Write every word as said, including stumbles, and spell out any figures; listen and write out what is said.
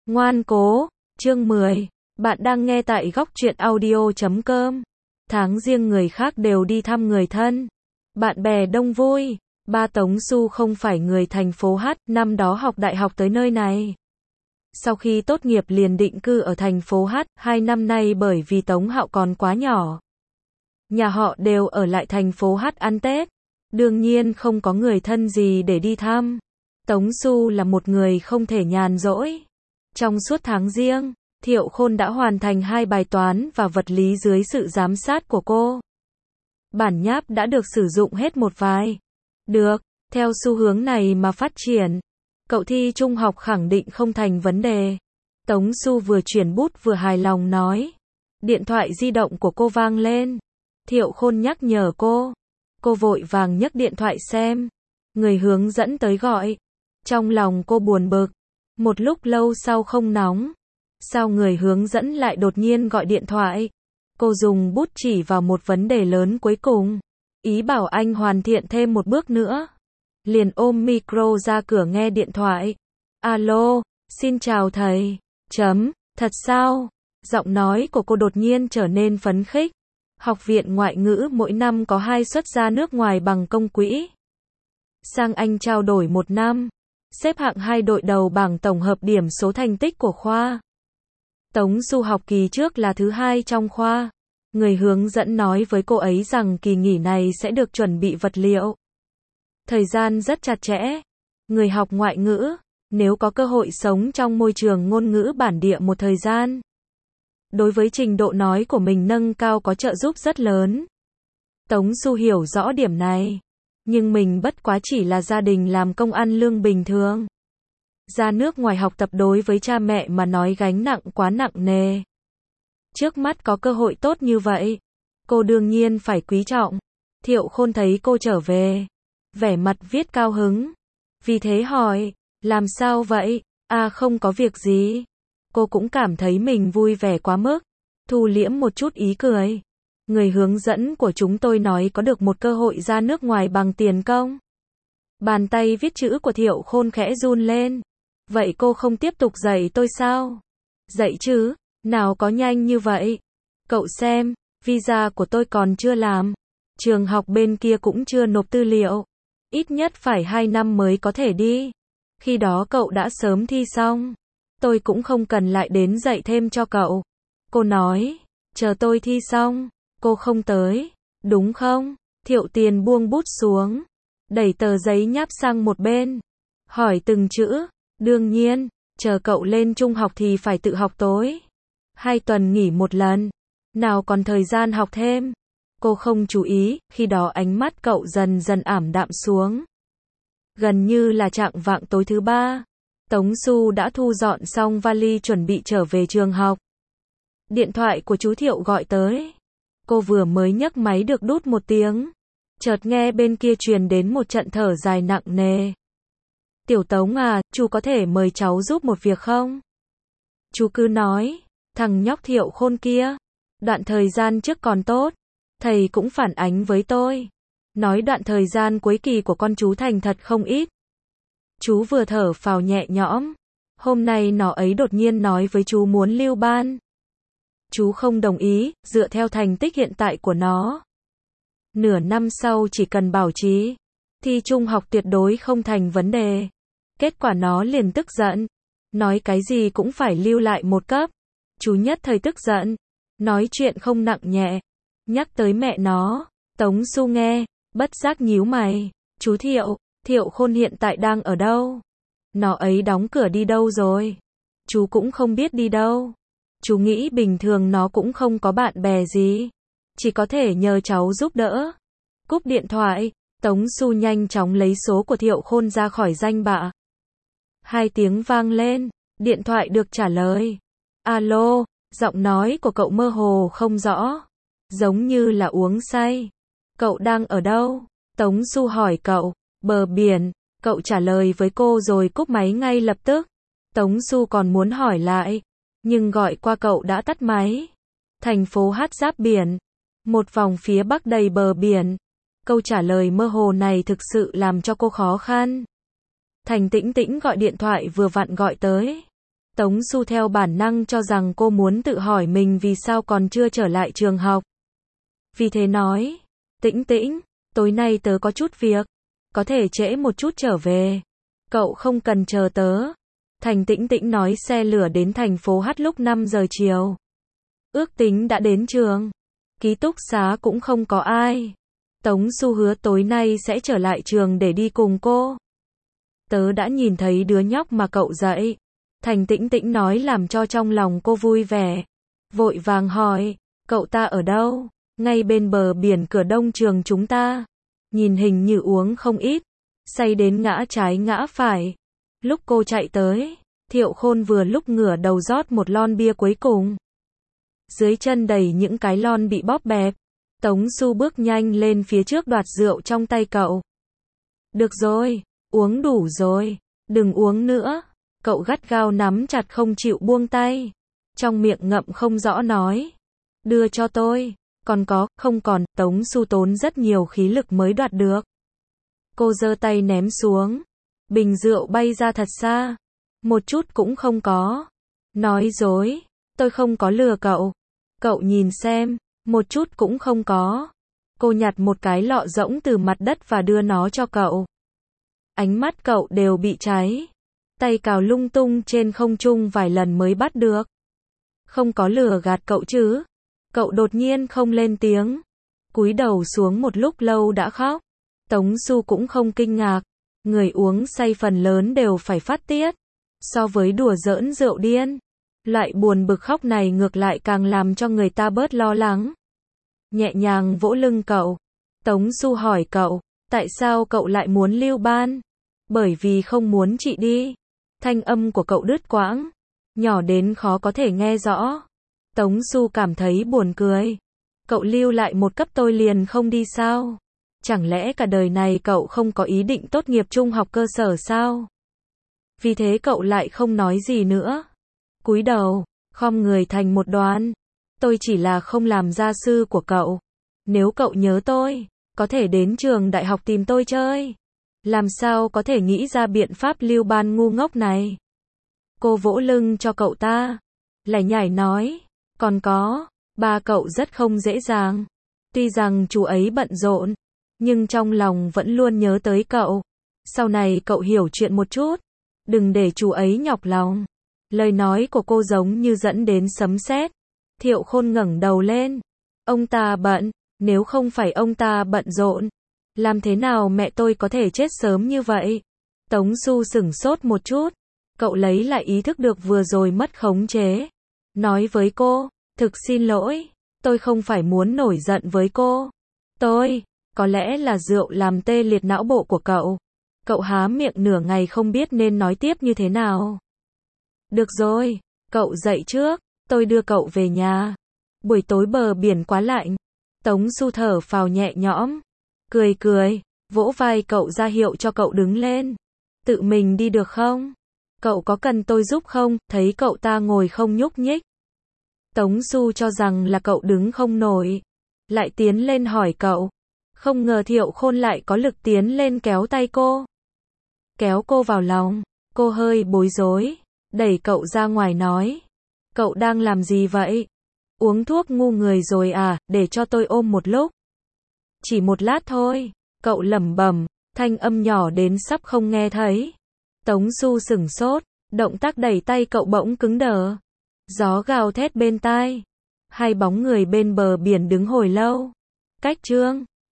Ngoan cố, chương mười. Bạn đang nghe tại góc truyện audio chấm com. Tháng riêng người khác đều đi thăm người thân. Bạn bè đông vui. Ba Tống Xu không phải người thành phố H, năm đó học đại học tới nơi này. Sau khi tốt nghiệp liền định cư ở thành phố H, hai năm nay bởi vì Tống Hạo còn quá nhỏ. Nhà họ đều ở lại thành phố H ăn Tết. Đương nhiên không có người thân gì để đi thăm. Tống Xu là một người không thể nhàn rỗi. Trong suốt tháng riêng, Thiệu Khôn đã hoàn thành hai bài toán và vật lý dưới sự giám sát của cô. Bản nháp đã được sử dụng hết một vài. Được, theo xu hướng này mà phát triển, cậu thi trung học khẳng định không thành vấn đề. Tống Xu vừa chuyển bút vừa hài lòng nói. Điện thoại di động của cô vang lên. Thiệu Khôn nhắc nhở cô. Cô vội vàng nhấc điện thoại xem. Người hướng dẫn tới gọi. Trong lòng cô buồn bực. Một lúc lâu sau không nóng. Sao người hướng dẫn lại đột nhiên gọi điện thoại? Cô dùng bút chỉ vào một vấn đề lớn cuối cùng. Ý bảo anh hoàn thiện thêm một bước nữa. Liền ôm micro ra cửa nghe điện thoại. Alo, xin chào thầy. Chấm, thật sao? Giọng nói của cô đột nhiên trở nên phấn khích. Học viện ngoại ngữ mỗi năm có hai suất ra nước ngoài bằng công quỹ. Sang Anh trao đổi một năm. Xếp hạng hai đội đầu bảng tổng hợp điểm số thành tích của khoa. Tống Xu học kỳ trước là thứ hai trong khoa. Người hướng dẫn nói với cô ấy rằng kỳ nghỉ này sẽ được chuẩn bị vật liệu. Thời gian rất chặt chẽ. Người học ngoại ngữ, nếu có cơ hội sống trong môi trường ngôn ngữ bản địa một thời gian, đối với trình độ nói của mình nâng cao có trợ giúp rất lớn. Tống Xu hiểu rõ điểm này. Nhưng mình bất quá chỉ là gia đình làm công ăn lương bình thường. Ra nước ngoài học tập đối với cha mẹ mà nói gánh nặng quá nặng nề. Trước mắt có cơ hội tốt như vậy, cô đương nhiên phải quý trọng. Thiệu Khôn thấy cô trở về, vẻ mặt viết cao hứng. Vì thế hỏi, làm sao vậy? À không có việc gì. Cô cũng cảm thấy mình vui vẻ quá mức, thu liễm một chút ý cười. Người hướng dẫn của chúng tôi nói có được một cơ hội ra nước ngoài bằng tiền công. Bàn tay viết chữ của Thiệu Khôn khẽ run lên. Vậy cô không tiếp tục dạy tôi sao? Dạy chứ, nào có nhanh như vậy. Cậu xem, visa của tôi còn chưa làm. Trường học bên kia cũng chưa nộp tư liệu. Ít nhất phải hai năm mới có thể đi. Khi đó cậu đã sớm thi xong. Tôi cũng không cần lại đến dạy thêm cho cậu. Cô nói, chờ tôi thi xong. Cô không tới, đúng không? Thiệu Tiền buông bút xuống, đẩy tờ giấy nháp sang một bên, hỏi từng chữ. Đương nhiên, chờ cậu lên trung học thì phải tự học tối. Hai tuần nghỉ một lần, nào còn thời gian học thêm. Cô không chú ý, khi đó ánh mắt cậu dần dần ảm đạm xuống. Gần như là chạng vạng tối thứ ba, Tống Xu đã thu dọn xong vali chuẩn bị trở về trường học. Điện thoại của chú Thiệu gọi tới. Cô vừa mới nhấc máy được đút một tiếng, chợt nghe bên kia truyền đến một trận thở dài nặng nề. Tiểu Tống à, chú có thể mời cháu giúp một việc không? Chú cứ nói, thằng nhóc Thiệu Khôn kia, đoạn thời gian trước còn tốt, thầy cũng phản ánh với tôi. Nói đoạn thời gian cuối kỳ của con chú thành thật không ít. Chú vừa thở phào nhẹ nhõm, hôm nay nó ấy đột nhiên nói với chú muốn lưu ban. Chú không đồng ý, dựa theo thành tích hiện tại của nó. Nửa năm sau chỉ cần bảo trì, thi trung học tuyệt đối không thành vấn đề. Kết quả nó liền tức giận. Nói cái gì cũng phải lưu lại một cấp. Chú nhất thời tức giận. Nói chuyện không nặng nhẹ. Nhắc tới mẹ nó. Tống Xu nghe, bất giác nhíu mày. Chú Thiệu, Thiệu Khôn hiện tại đang ở đâu? Nó ấy đóng cửa đi đâu rồi? Chú cũng không biết đi đâu. Chú nghĩ bình thường nó cũng không có bạn bè gì. Chỉ có thể nhờ cháu giúp đỡ. Cúp điện thoại, Tống Xu nhanh chóng lấy số của Thiệu Khôn ra khỏi danh bạ. Hai tiếng vang lên, điện thoại được trả lời. Alo, giọng nói của cậu mơ hồ không rõ. Giống như là uống say. Cậu đang ở đâu? Tống Xu hỏi cậu. Bờ biển, cậu trả lời với cô rồi cúp máy ngay lập tức. Tống Xu còn muốn hỏi lại, nhưng gọi qua cậu đã tắt máy. Thành phố Hát giáp biển. Một vòng phía bắc đầy bờ biển. Câu trả lời mơ hồ này thực sự làm cho cô khó khăn. Thành Tĩnh Tĩnh gọi điện thoại vừa vặn gọi tới. Tống Xu theo bản năng cho rằng cô muốn tự hỏi mình vì sao còn chưa trở lại trường học. Vì thế nói, Tĩnh Tĩnh, tối nay tớ có chút việc, có thể trễ một chút trở về. Cậu không cần chờ tớ. Thành Tĩnh Tĩnh nói xe lửa đến thành phố H lúc năm giờ chiều. Ước tính đã đến trường. Ký túc xá cũng không có ai. Tống Xu hứa tối nay sẽ trở lại trường để đi cùng cô. Tớ đã nhìn thấy đứa nhóc mà cậu dạy. Thành Tĩnh Tĩnh nói làm cho trong lòng cô vui vẻ. Vội vàng hỏi, cậu ta ở đâu? Ngay bên bờ biển cửa đông trường chúng ta. Nhìn hình như uống không ít. Say đến ngã trái ngã phải. Lúc cô chạy tới, Thiệu Khôn vừa lúc ngửa đầu rót một lon bia cuối cùng. Dưới chân đầy những cái lon bị bóp bẹp. Tống Xu bước nhanh lên phía trước đoạt rượu trong tay cậu. Được rồi, uống đủ rồi, đừng uống nữa. Cậu gắt gao nắm chặt không chịu buông tay. Trong miệng ngậm không rõ nói. Đưa cho tôi, còn có, không còn. Tống Xu tốn rất nhiều khí lực mới đoạt được. Cô giơ tay ném xuống. Bình rượu bay ra thật xa. Một chút cũng không có. Nói dối, tôi không có lừa cậu. Cậu nhìn xem, một chút cũng không có. Cô nhặt một cái lọ rỗng từ mặt đất và đưa nó cho cậu. Ánh mắt cậu đều bị cháy. Tay cào lung tung trên không trung vài lần mới bắt được. Không có lừa gạt cậu chứ. Cậu đột nhiên không lên tiếng. Cúi đầu xuống một lúc lâu đã khóc. Tống Xu cũng không kinh ngạc. Người uống say phần lớn đều phải phát tiết. So với đùa giỡn rượu điên, loại buồn bực khóc này ngược lại càng làm cho người ta bớt lo lắng. Nhẹ nhàng vỗ lưng cậu. Tống Xu hỏi cậu, tại sao cậu lại muốn lưu ban? Bởi vì không muốn chị đi. Thanh âm của cậu đứt quãng, nhỏ đến khó có thể nghe rõ. Tống Xu cảm thấy buồn cười. Cậu lưu lại một cấp tôi liền không đi sao? Chẳng lẽ cả đời này cậu không có ý định tốt nghiệp trung học cơ sở sao? Vì thế cậu lại không nói gì nữa. Cúi đầu, khom người thành một đoàn. Tôi chỉ là không làm gia sư của cậu. Nếu cậu nhớ tôi, có thể đến trường đại học tìm tôi chơi. Làm sao có thể nghĩ ra biện pháp lưu ban ngu ngốc này? Cô vỗ lưng cho cậu ta. Lải nhải nói, còn có, ba cậu rất không dễ dàng. Tuy rằng chú ấy bận rộn, nhưng trong lòng vẫn luôn nhớ tới cậu. Sau này cậu hiểu chuyện một chút. Đừng để chú ấy nhọc lòng. Lời nói của cô giống như dẫn đến sấm sét. Thiệu Khôn ngẩng đầu lên. Ông ta bận, nếu không phải ông ta bận rộn, làm thế nào mẹ tôi có thể chết sớm như vậy? Tống Xu sửng sốt một chút. Cậu lấy lại ý thức được vừa rồi mất khống chế. Nói với cô, thực xin lỗi, tôi không phải muốn nổi giận với cô. Tôi, có lẽ là rượu làm tê liệt não bộ của cậu. Cậu há miệng nửa ngày không biết nên nói tiếp như thế nào. Được rồi, cậu dậy trước, tôi đưa cậu về nhà. Buổi tối bờ biển quá lạnh. Tống Xu thở phào nhẹ nhõm. Cười cười, vỗ vai cậu ra hiệu cho cậu đứng lên. Tự mình đi được không? Cậu có cần tôi giúp không? Thấy cậu ta ngồi không nhúc nhích. Tống Xu cho rằng là cậu đứng không nổi. Lại tiến lên hỏi cậu. Không ngờ Thiệu Khôn lại có lực tiến lên kéo tay cô. Kéo cô vào lòng. Cô hơi bối rối. Đẩy cậu ra ngoài nói. Cậu đang làm gì vậy? Uống thuốc ngu người rồi à, để cho tôi ôm một lúc. Chỉ một lát thôi. Cậu lẩm bẩm, thanh âm nhỏ đến sắp không nghe thấy. Tống Xu sửng sốt. Động tác đẩy tay cậu bỗng cứng đờ. Gió gào thét bên tai. Hai bóng người bên bờ biển đứng hồi lâu. Cách chương